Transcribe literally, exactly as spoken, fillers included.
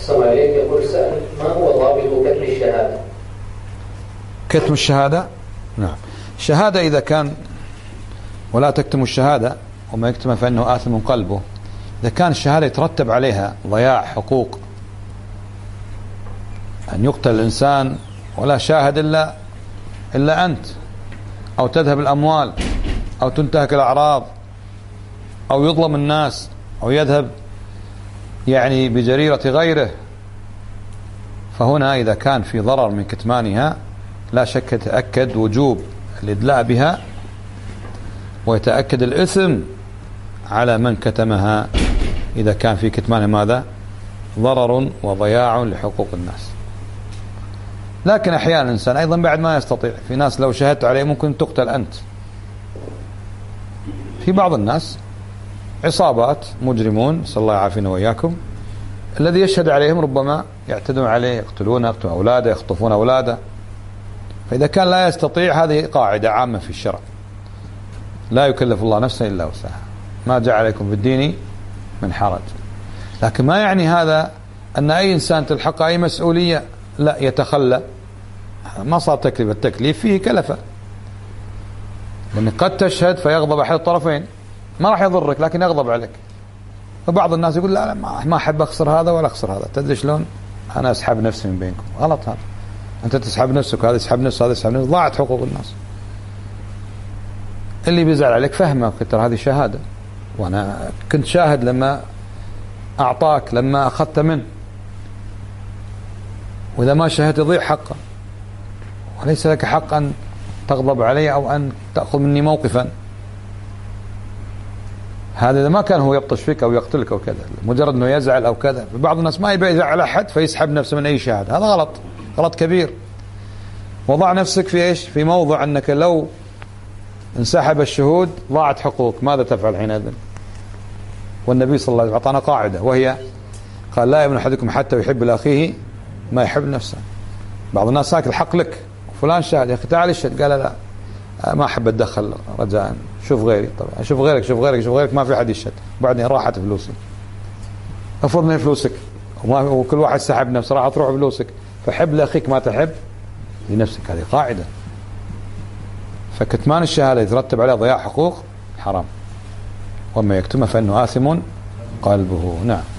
أحسن عليك. يقول سأل ما هو ضابط كتم الشهادة؟ كتم الشهادة، نعم، الشهادة إذا كان ولا تكتم الشهادة وما يكتم فإنه آثم قلبه، إذا كان الشهادة يترتب عليها ضياع حقوق، أن يقتل الإنسان ولا شاهد إلا إلا أنت، أو تذهب الأموال، أو تنتهك الأعراض، أو يظلم الناس، أو يذهب يعني بجريرة غيره، فهنا إذا كان في ضرر من كتمانها لا شك يتأكد وجوب الإدلاء بها، ويتأكد الإثم على من كتمها إذا كان في كتمانها ماذا؟ ضرر وضياع لحقوق الناس. لكن أحيانا الإنسان أيضا بعد ما يستطيع، في ناس لو شهدت عليه ممكن تقتل أنت. في بعض الناس عصابات مجرمون، صلى الله يعافينا وإياكم، الذي يشهد عليهم ربما يعتدون عليه، يقتلونه، يقتلون أولاده، يخطفون أولاده. فإذا كان لا يستطيع، هذه قاعدة عامة في الشرع، لا يكلف الله نفسا إلا وسعها، ما جعل عليكم في الدين من حرج. لكن ما يعني هذا أن أي إنسان تلحق أي مسؤولية لا يتخلى، ما صار تكليف، التكليف فيه كلفة، لأن قد تشهد فيغضب أحد الطرفين، ما راح يضرك لكن يغضب عليك. فبعض الناس يقول لا, لا ما أحب أخسر هذا ولا أخسر هذا، تدري شلون؟ أنا أسحب نفسي من بينكم. غلط هذا، أنت تسحب نفسك وهذا يسحب نفسه، هذا يسحب نفسه، ضاعت حقوق الناس. اللي بيزعل عليك فهمه كتر، هذه شهادة، وأنا كنت شاهد لما أعطاك، لما أخذت منه، وإذا ما شهدت يضيع حقه، وليس لك حق أن تغضب علي أو أن تأخذ مني موقفا. هذا إذا ما كان هو يبطش فيك أو يقتلك أو كذا، مجرد أنه يزعل أو كذا. بعض الناس ما يبي يزعل أحد فيسحب نفسه من أي شاهد، هذا غلط، غلط كبير. وضع نفسك في إيش؟ في موضع أنك لو انسحب الشهود ضاعت حقوق، ماذا تفعل حينئذ؟ والنبي صلى الله عليه وسلم أعطانا قاعدة، وهي قال لا يؤمن أحدكم حتى يحب لأخيه ما يحب نفسه. بعض الناس ساك الحق لك، فلان شاهد، يا أخي تعال اشهد، قال لا ما أحب أتدخل رجاء، شوف غيري. طبعا شوف غيرك شوف غيرك شوف غيرك، ما في حد يشهد، بعدين راحت فلوسي. افرض من فلوسك وكل واحد سحب نفسه، راح تروح فلوسك. فحب لأخيك ما تحب لنفسك، هذه قاعدة. فكتمان الشهادة يترتب عليها ضياع حقوق، حرام، وما يكتمها فإنه آثم قلبه. نعم.